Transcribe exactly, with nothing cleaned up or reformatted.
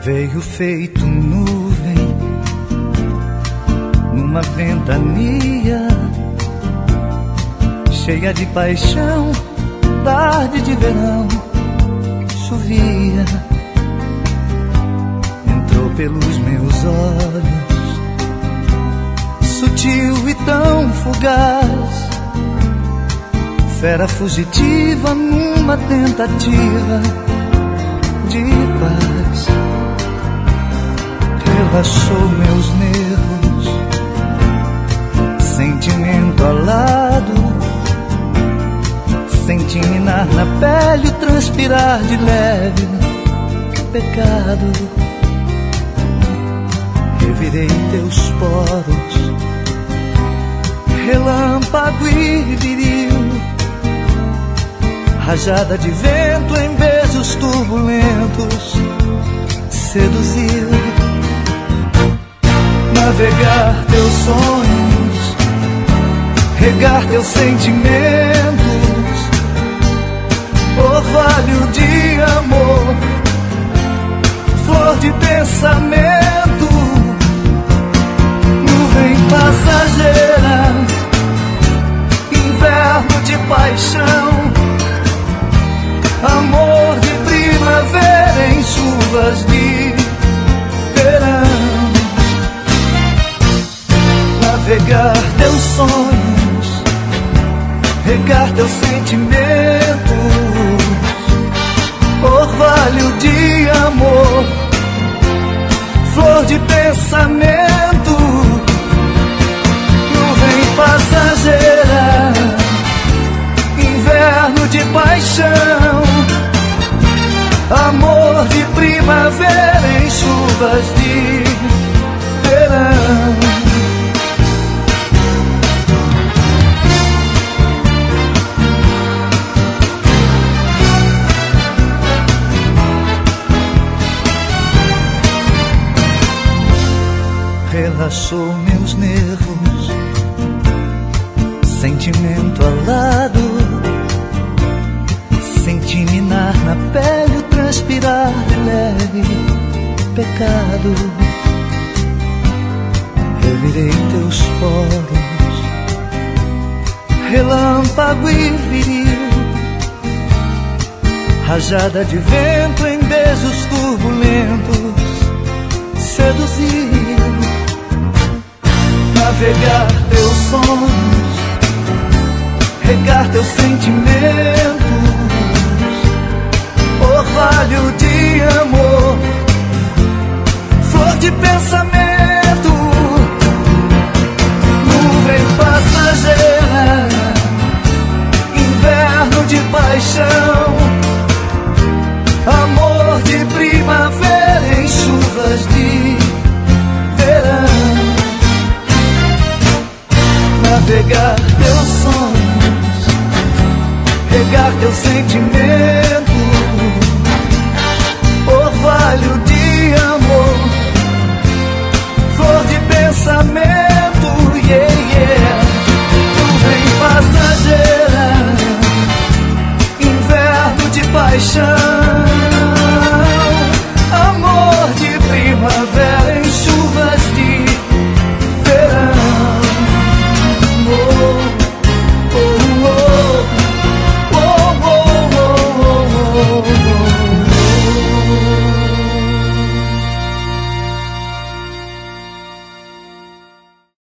Veio feito nuvem numa ventania, cheia de paixão, tarde de verão, chovia. Entrou pelos meus olhos, sutil e tão fugaz, fera fugitiva numa tentativa de paz. Relaxou meus nervos, sentimento alado, senti minar na pele o transpirar de leve pecado. Revirei teus poros, relâmpago e viril, rajada de vento em beijos turbulentos, seduziu. Navegar teus sonhos, regar teus sentimentos, orvalho de amor, flor de pensamento, nuvem passageira, inverno de paixão, amor de primavera em chuvas de verão. Navegar teus sonhos, regar teus sentimentos, orvalho de amor, flor de pensamento, nuvem passageira, inverno de paixão, amor de primavera em chuvas de verão. Relaxou meus nervos, sentimento alado, senti minar na pele o transpirar de leve pecado. Revirei teus poros, relâmpago e viril, rajada de vento em beijos turbulentos, seduziu. Navegar teus sonhos, regar teus sentimentos, orvalho de amor, flor de pensamento, nuvem passageira, inverno de paixão, amor de primavera em chuvas de verão. Navegar teus sonhos, regar teus sentimentos, orvalho de